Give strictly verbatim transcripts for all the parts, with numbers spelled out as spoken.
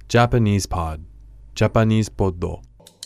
Japanese Pod Japanese Poddo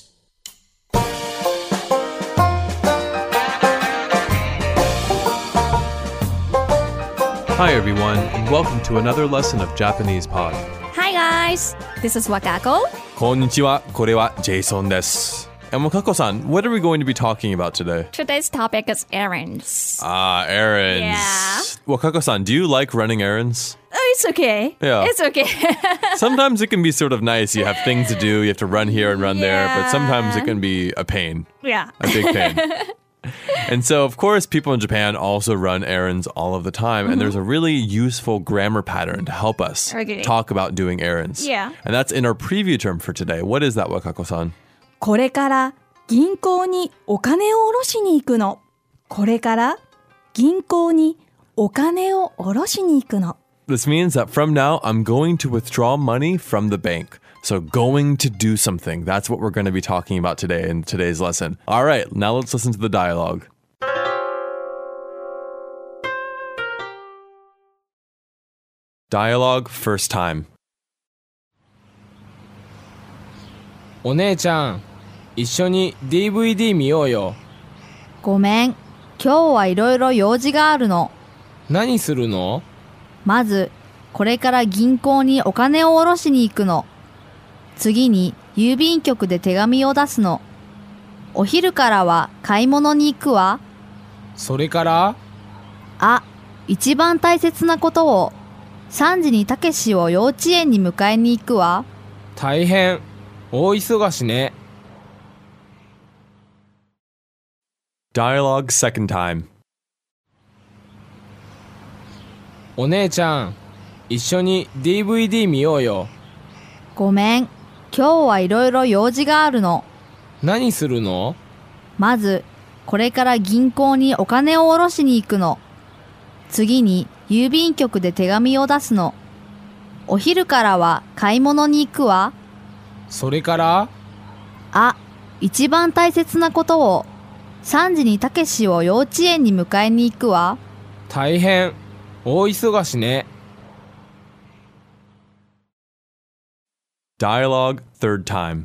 Hi everyone, and welcome to another lesson of Japanese Pod. Hi guys, this is Wakako. こんにちは、これは Jason です。And Wakako-san, what are we going to be talking about today? Today's topic is errands. Ah, errands. Yeah. Wakako-san, do you like running errands? Oh, it's okay. Yeah. It's okay. Sometimes it can be sort of nice. You have things to do. You have to run here and run Yeah. there. But sometimes it can be a pain, yeah. a big pain. And so, of course, people in Japan also run errands all of the time. Mm-hmm. And there's a really useful grammar pattern to help us okay. talk about doing errands. Yeah. And that's in our preview term for today. What is that, Wakako-san? これから銀行にお金を下ろしに行くの。これから銀行にお金を下ろしに行くの。 This means that from now, I'm going to withdraw money from the bank. So going to do something. That's what we're going to be talking about today in today's lesson. All right, now let's listen to the dialogue. Dialogue first time. お姉ちゃん、一緒に ディーブイディー 見ようよ。 ごめん、今日はいろいろ用事があるの。 何するの？ まず、これから銀行にお金を下ろしに行くの。次に郵便局で手紙を出すの。お昼からは買い物に行くわ。 それから？ あ、一番大切なことを。さんじにたけしを幼稚園に迎えに行くわ。 大変。大忙しね。 Dialogue second time. お姉ちゃん、一緒に ディーブイディー 見ようよ。 ごめん、今日はいろいろ用事があるの。 何するの？ まず、これから銀行にお金を下ろしに行くの。次に郵便局で手紙を出すの。お昼からは買い物に行くわ。 それから？ あ、一番大切なことを。さんじにたけしを幼稚園に迎えに行くわ。 大変。大忙しね。 Dialogue third time.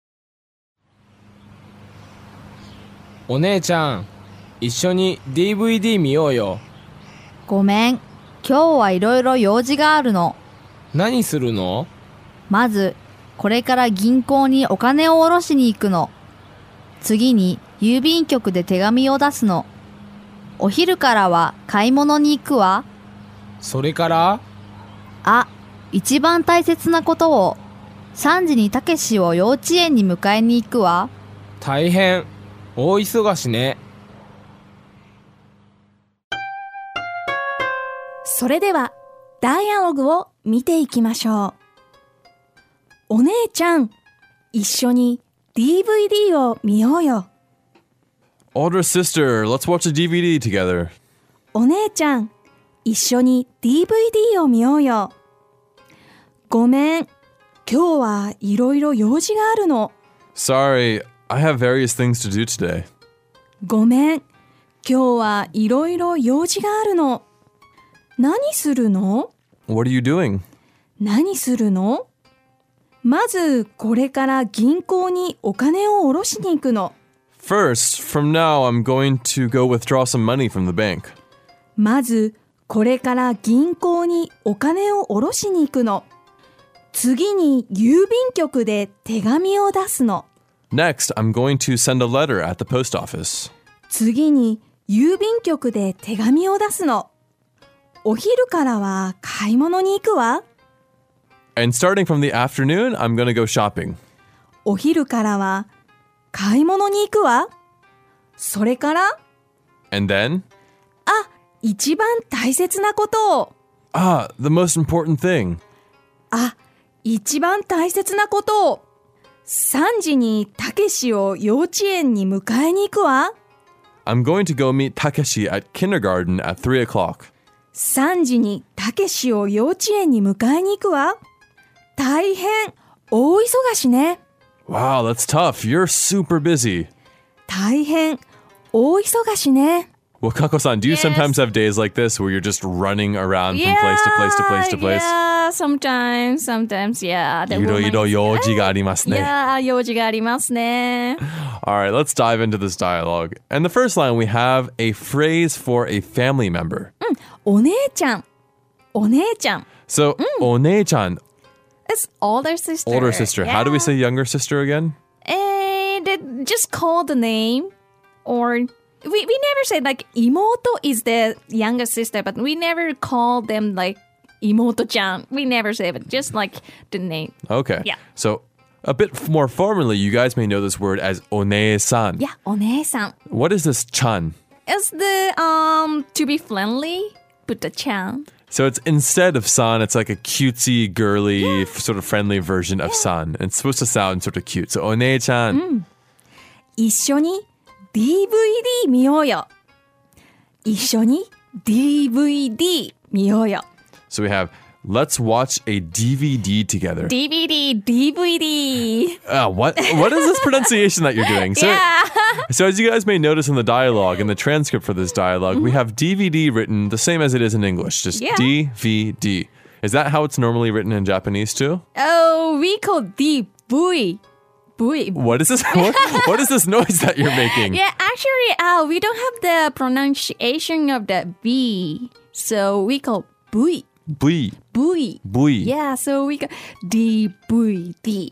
お姉ちゃん、一緒に ディーブイディー 見ようよ。 ごめん、今日はいろいろ用事があるの。 何するの？ まず、これから銀行にお金を下ろしに行くの。次に郵便局で手紙を出すの。お昼からは買い物に行くわ。 それから？ あ、一番大切なことを。さんじにたけしを幼稚園に迎えに行くわ。 大変。大忙しね。 それではダイアログを見ていきましょう。お姉ちゃん、一緒に ディーブイディー を見ようよ。 Older sister, let's watch a D V D together. お姉ちゃん、一緒に ディーブイディー を見ようよ。ごめん、今日はいろいろ用事があるの。 Sorry, I have various things to do today. ごめん、今日はいろいろ用事があるの。何するの？ What are you doing? 何するの？まず、これから銀行にお金を下ろしに行くの。 First, from now, I'm going to go withdraw some money from the bank. まず、これから銀行にお金を下ろしに行くの。次に郵便局で手紙を出すの。 Next, I'm going to send a letter at the post office. 次に郵便局で手紙を出すの。お昼からは買い物に行くわ。 And starting from the afternoon, I'm going to go shopping. お昼からは買い物に行くわ。それから？ And then? あ、一番大切なことを。 Ah, the most important thing. あ、一番大切なことを。さんじにたけしを幼稚園に迎えに行くわ。 I'm going to go meet Takeshi at kindergarten at three o'clock. さんじにたけしを幼稚園に迎えに行くわ。大変、大忙しね。 Wow, that's tough. You're super busy. 大変、大忙しね。 Wakako-san, do you Yes. sometimes have days like this where you're just running around from place to place to place to place? Yes. sometimes, sometimes, yeah. The いろいろ woman- 用事がありますね。 Yeah, 用事がありますね。 All right, let's dive into this dialogue. And the first line, we have a phrase for a family member. お姉ちゃん。お姉ちゃん。 So, お姉ちゃん, It's older sister. older sister. How do we Yeah. say younger sister again? And it- just call the name, or we we never say like 妹 is the younger sister, but we never call them like 妹ちゃん. We never say it, just like the name. Okay. Yeah. So, a bit f- more formally, you guys may know this word as お姉さん. いや、お姉さん。 What is this chan? It's the um to be friendly, put the chan. So it's instead of san, it's like a cutesy, girly, f- sort of friendly version of san. It's supposed to sound sort of cute. So お姉ちゃん. 一緒に ディーブイディー 見ようよ。一緒に ディーブイディー 見ようよ。 So we have, let's watch a D V D together. D V D, D V D. Uh, what what is this pronunciation that you're doing? So, so as you guys may notice in the dialogue, in the transcript for this dialogue, we have D V D written the same as it is in English, just Yeah. D V D. Is that how it's normally written in Japanese too? Oh, we call D V. V. What is this? What, what is this noise that you're making? Yeah, actually, uh, we don't have the pronunciation of the B, so we call V. Bui, V. bui. Yeah, so we got D V D.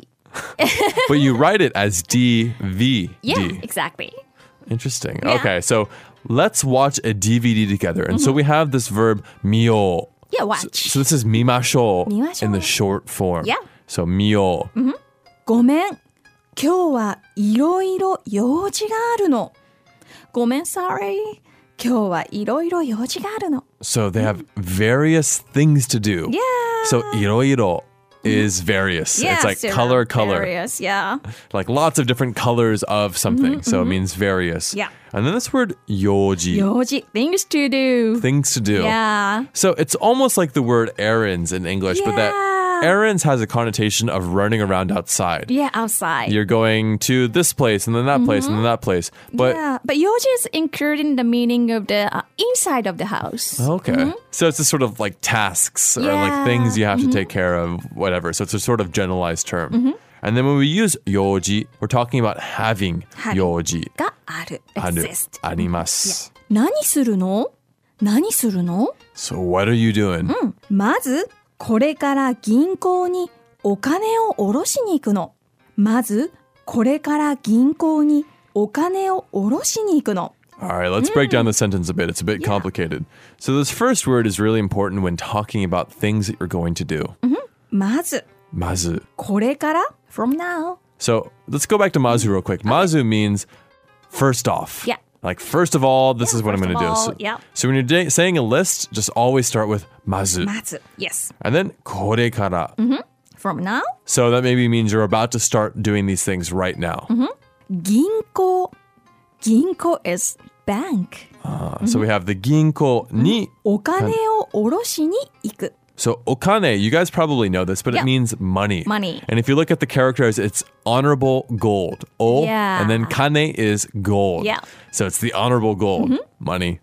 But you write it as D V D. Yeah, exactly. Interesting. Yeah. Okay, so let's watch a D V D together. And so we have this verb mio. Yeah, watch. So this is mimashou 見ましょう。 in the short form. Yeah. So mio. ごめん。今日はいろいろ用事があるの。ごめん、sorry。今日はいろいろ用事があるの。 So they have various things to do. Yeah. So iroiro is various. Yeah, it's like so color, color. Various, yeah. Like lots of different colors of something. So it means various. Yeah. And then this word yoji. 用事。 Things to do. Things to do. Yeah. So it's almost like the word errands in English, but that Yeah. errands has a connotation of running around outside. Yeah, outside. You're going to this place and then that place and then that place. But yeah, but yoji is including the meaning of the uh, inside of the house. okay. So it's a sort of like tasks or like Yeah. things you have to take care of, whatever. So it's a sort of generalized term. And then when we use yoji, we're talking about having Having. yoji. がある。 Aru, exist。 arimasu. 何するの？何するの？ So what are you doing? まず、これから銀行にお金を下ろしに行くの。まず、これから銀行にお金を下ろしに行くの。 All right, let's break down the sentence a bit. It's a bit complicated. So this first word is really important when talking about things that you're going to do. まず、 Mazu. これから From now. So let's go back to mazu real quick. Mazu means first off. Yeah. Like first of all, this Yeah, is what I'm first going to of do. all, So, yeah. so when you're da- saying a list, just always start with mazu. まず。 Yes. And then korekara. From now? So that maybe means you're about to start doing these things right now. 銀行。銀行 is bank。 Uh, so we have the ginko ni. お金を下ろしに行く。 So okane, you guys probably know this, but Yeah. it means money. Money. And if you look at the characters, it's honorable gold. O, Yeah. and then kane is gold. Yeah. So it's the honorable gold. Money.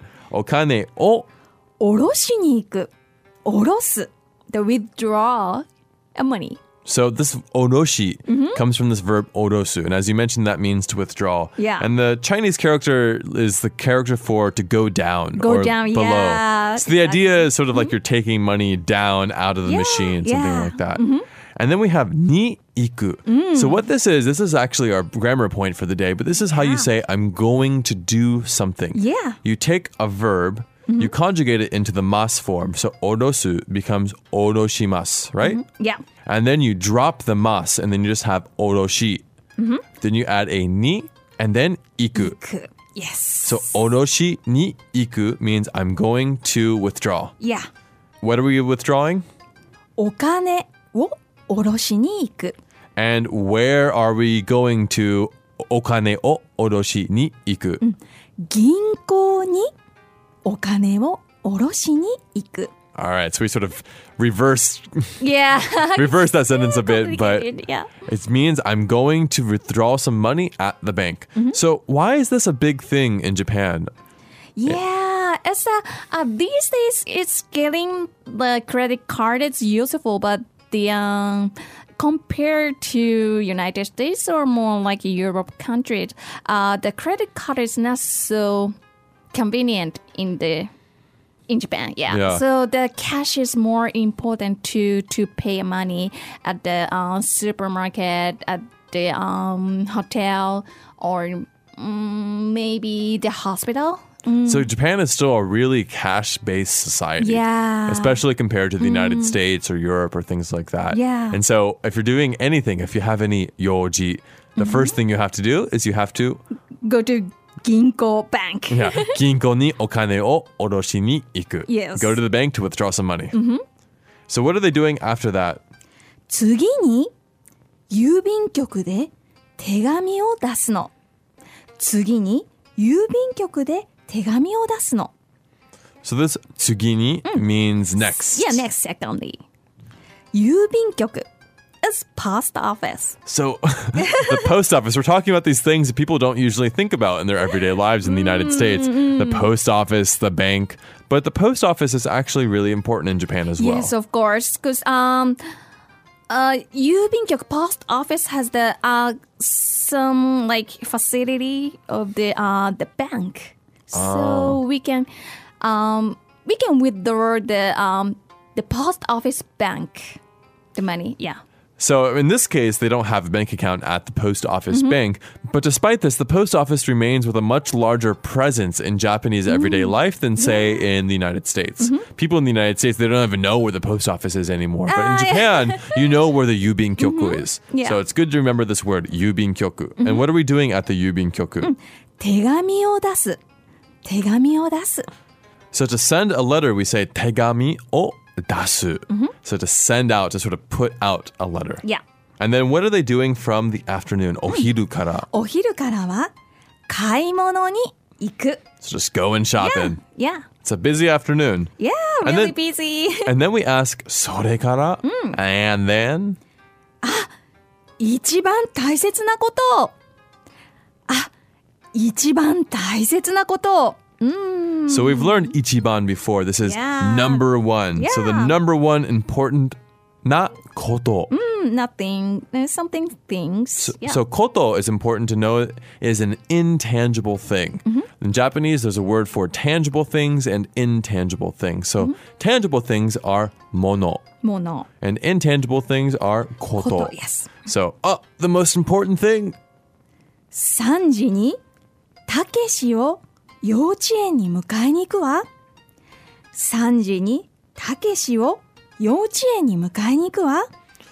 Okane o. 下ろしに行く。下ろす。 The withdraw a money. So this oroshi comes from this verb orosu. And as you mentioned, that means to withdraw. Yeah. And the Chinese character is the character for to go down Go or down, below. yeah, So the idea is sort of like you're taking money down out of the Yeah, machine, something yeah. like that. And then we have ni iku. So what this is, this is actually our grammar point for the day, but this is how you say I'm going to do something. Yeah. You take a verb, you conjugate it into the mas form. So orosu becomes oroshimasu, right? Yeah. And then you drop the mas and then you just have oroshi. Then you add a ni and then iku. Yes. So oroshi ni iku means I'm going to withdraw. Yeah. What are we withdrawing? お金を下ろしに行く。 And where are we going to お金を下ろしに行く? 銀行にお金を下ろしに行く。 All right, so we sort of reverse Yeah. reverse that sentence a bit, but Complicated, yeah. it means I'm going to withdraw some money at the bank. So why is this a big thing in Japan? Yeah, it's uh, uh, these days it's getting the credit card. It's useful, but the um, compared to United States or more like Europe countries, uh, the credit card is not so convenient in the in Japan. Yeah. Yeah. So the cash is more important to to pay money at the uh, supermarket, at the um, hotel, or um, maybe the hospital. So Japan is still a really cash-based society. Yeah. Especially compared to the United States or Europe or things like that. Yeah. And so if you're doing anything, if you have any yoji, the first thing you have to do is you have to Go to Ginko Bank. yeah, 銀行にお金を下ろしに行く. Yes. Go to the bank to withdraw some money. So what are they doing after that? 次に郵便局で手紙を出すの。次に郵便局で手紙を出すの。 So this 次に means next. Yeah, next secondly. 郵便局 is post office. So the post office, we're talking about these things that people don't usually think about in their everyday lives in the United States. The post office, the bank. But the post office is actually really important in Japan as well. Yes, of course, because um, uh, 郵便局 post office has the uh some like facility of the uh the bank, so we can um we can withdraw the um the post office bank the money. Yeah. So in this case, they don't have a bank account at the post office bank. But despite this, the post office remains with a much larger presence in Japanese everyday life than, say, in the United States. People in the United States, they don't even know where the post office is anymore. But in Japan, you know where the yubinkyoku is. Yeah. So it's good to remember this word, yubinkyoku. And what are we doing at the yubinkyoku? 手紙を出す。手紙を出す。 So to send a letter, we say tegami o dasu. So to send out, to sort of put out a letter. Yeah. And then what are they doing from the afternoon? Ohiru kara. お昼からは買い物に行く。 So just going shopping. Yeah. It's a busy afternoon. Yeah. And Really then- busy. And then we ask, それから? And then? 一番大切なことを。あ、一番大切なことを。 So we've learned ichiban before. This is Yeah. number one. So the Yeah. number one important, not koto. Nothing. There's something things. Yeah. So koto is important to know is an intangible thing. In Japanese, there's a word for tangible things and intangible things. So tangible things are mono. もの。 And intangible things are koto. Koto, yes. So, oh, the most important thing. さんじにたけしを幼稚園に迎えに行くわ。さんじにたけしを幼稚園に迎えに行くわ。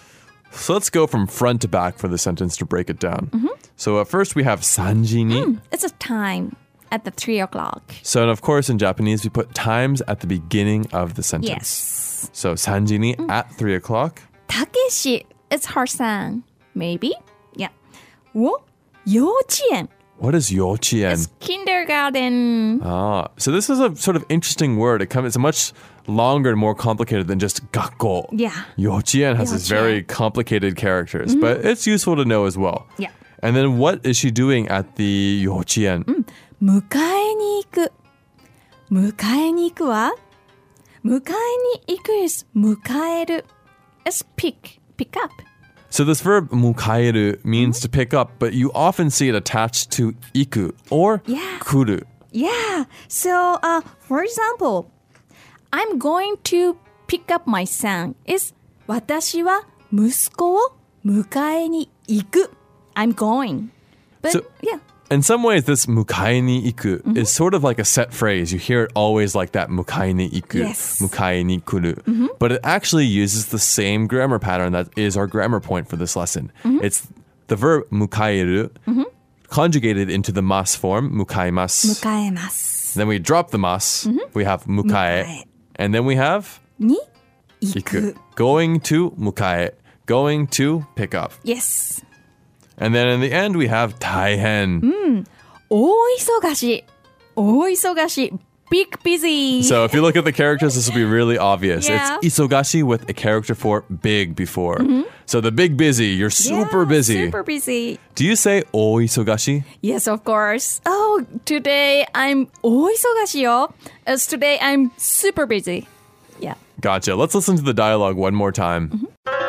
So let's go from front to back for the sentence to break it down. So at first we have sanji ni. It's a time at the three o'clock. So and of course in Japanese we put times at the beginning of the sentence. Yes. So sanji ni at three o'clock. たけし It's her son. Maybe. Yeah. を幼稚園。 What is yochien? It's kindergarten. Ah, so this is a sort of interesting word. It comes, it's much longer and more complicated than just gakko. Yeah. Yochien has these Yochien. very complicated characters, but it's useful to know as well. Yeah. And then what is she doing at the yochien? 迎えに行く。迎えに行くわ。迎えに行く is 迎える。 It's pick. Pick up. So this verb mukaeru means to pick up, but you often see it attached to iku or Yeah. kuru. Yeah. So, uh, for example, I'm going to pick up my son. Is 私は息子を迎えに行く。I'm going. but So- yeah. In some ways, this mukae ni iku is sort of like a set phrase. You hear it always like that, mukae ni iku, Yes. mukae ni kuru. But it actually uses the same grammar pattern that is our grammar point for this lesson. It's the verb mukaeru conjugated into the mas form, mukaemasu. 迎えます。 Then we drop the mas, we have mukae, Mukae. and then we have に行 iku. く。 Going to mukae, going to pick up. Yes. And then in the end, we have taihen. 大忙し。大忙し。 big busy. So if you look at the characters, this will be really obvious. Yeah. It's isogashi with a character for big before. So the big busy, you're super Yeah, busy. Super busy. Do you say o isogashi? Yes, of course. Oh, today I'm 大忙しよ. As today I'm super busy. Yeah. Gotcha. Let's listen to the dialogue one more time.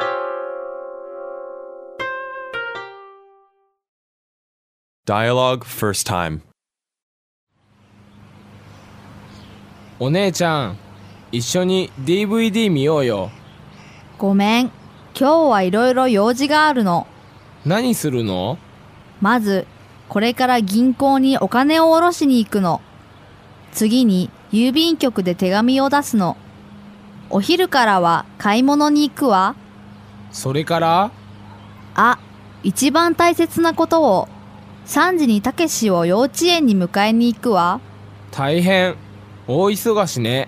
Dialogue first time. お姉ちゃん、一緒に ディーブイディー 見ようよ。 ごめん。今日はいろいろ用事があるの。 何するの？ まず、これから銀行にお金を下ろしに行くの。次に郵便局で手紙を出すの。お昼からは買い物に行くわ。 それから？ あ、一番大切なことを。さんじにたけしを幼稚園に迎えに行くわ。 大変。大忙しね。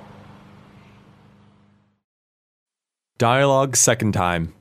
Dialogue second time.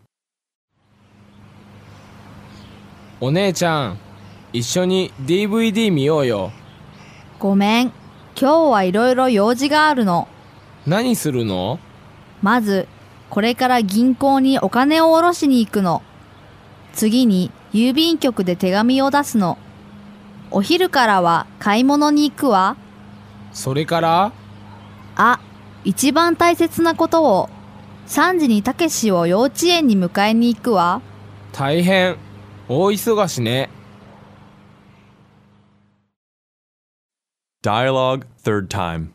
お姉ちゃん、一緒に ディーブイディー 見ようよ。 ごめん。今日はいろいろ用事があるの。 何するの？ まず、これから銀行にお金を下ろしに行くの。次に郵便局で手紙を出すの。お昼からは買い物に行くわ。 それから？ あ、一番大切なことを。さんじにたけしを幼稚園に迎えに行くわ。 大変。大忙しね。 Dialogue third time.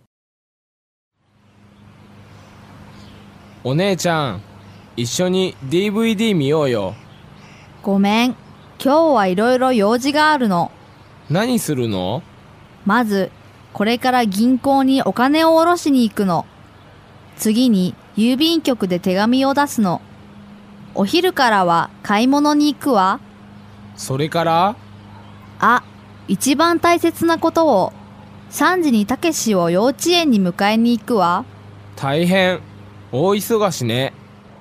お姉ちゃん、一緒に ディーブイディー 見ようよ。 ごめん。今日はいろいろ用事があるの。 何するの？ まず、これから銀行にお金を下ろしに行くの。次に郵便局で手紙を出すの。お昼からは買い物に行くわ。 それから？ あ、一番大切なことを。さんじにたけしを幼稚園に迎えに行くわ。 大変。大忙しね。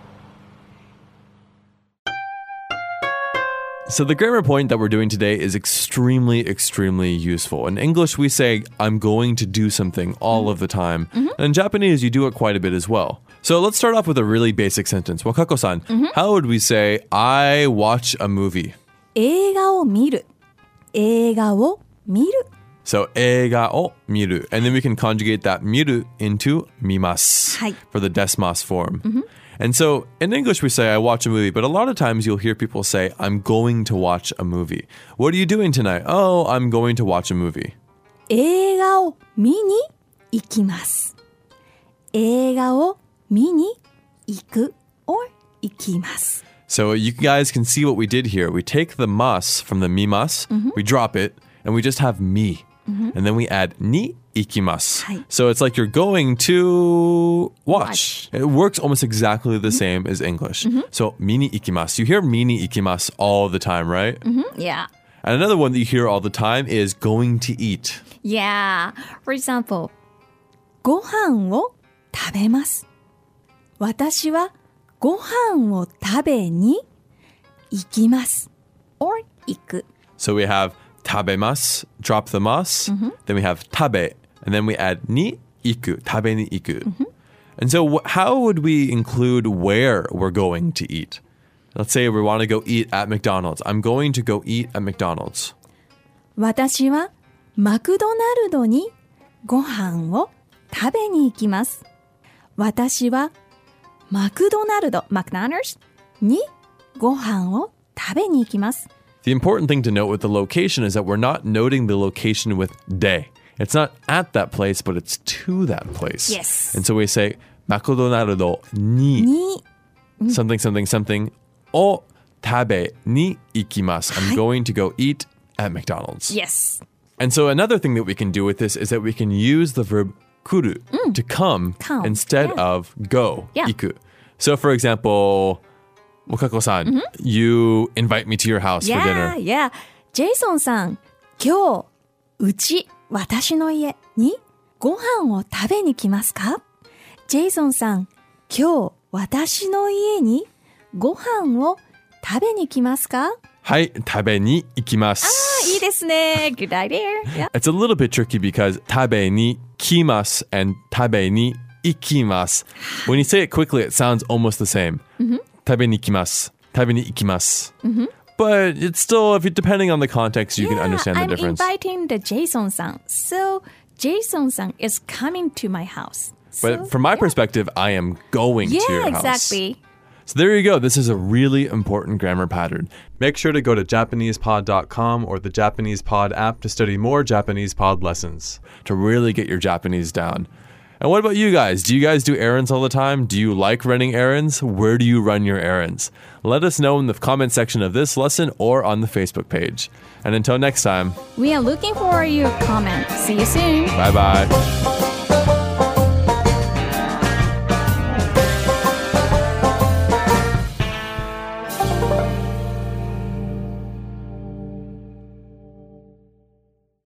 So the grammar point that we're doing today is extremely, extremely useful. In English, we say, I'm going to do something all of the time. And in Japanese, you do it quite a bit as well. So let's start off with a really basic sentence. Wakako-san, how would we say, I watch a movie? 映画を見る。映画を見る。 So, 映画を見る. And then we can conjugate that 見る into 見ますはい。 for the desmas form. And so in English, we say, I watch a movie, but a lot of times you'll hear people say, I'm going to watch a movie. What are you doing tonight? Oh, I'm going to watch a movie. 映画を見に行きます。映画を見に行く or 行きます。 So you guys can see what we did here. We take the mas from the mimas, we drop it, and we just have mi. And then we add ni ikimasu. はい。 So it's like you're going to watch. It works almost exactly the same as English. So mini ikimasu. You hear mini ikimasu all the time, right? Yeah. And another one that you hear all the time is going to eat. Yeah. For example, ご飯を食べます。私はご飯を食べに行きます。or 行く。 So we have tabemasu, drop the mas. Then we have tabe, and then we add ni iku, tabe ni iku. And so wh- how would we include where we're going to eat? Let's say we want to go eat at McDonald's. I'm going to go eat at McDonald's. 私はマクドナルドにご飯を食べに行きます。私はマクドナルド McDonald's にご飯を食べに行きます。 The important thing to note with the location is that we're not noting the location with de. It's not at that place, but it's to that place. Yes. And so we say, McDonald's ni に something, something, something, o tabe ni ikimasu. I'm going to go eat at McDonald's. yes. And so another thing that we can do with this is that we can use the verb kuru to come, Come, instead yeah. of go, Yeah. iku. So for example, Wakako-san, you invite me to your house for dinner. Yeah, yeah. ジェイソンさん、今日、うち、私の家にご飯を食べに来ますか？ジェイソンさん、今日、私の家にご飯を食べに来ますか？ はい、食べに行きます。 いいですね. Good idea. Yeah. It's a little bit tricky because 食べに来ます and 食べに行きます. When you say it quickly, it sounds almost the same. 食べに来ます。食べに行きます. But it's still, if you, depending on the context, you yeah, can understand the I'm difference. I'm inviting the Jason-san. So Jason-san is coming to my house. But So, from my yeah. perspective, I am going Yeah, to your house. exactly. So there you go. This is a really important grammar pattern. Make sure to go to Japanese pod dot com or the Japanese Pod app to study more Japanese pod lessons, to really get your Japanese down. And what about you guys? Do you guys do errands all the time? Do you like running errands? Where do you run your errands? Let us know in the comment section of this lesson or on the Facebook page. And until next time, We are looking for your comments. See you soon. bye bye.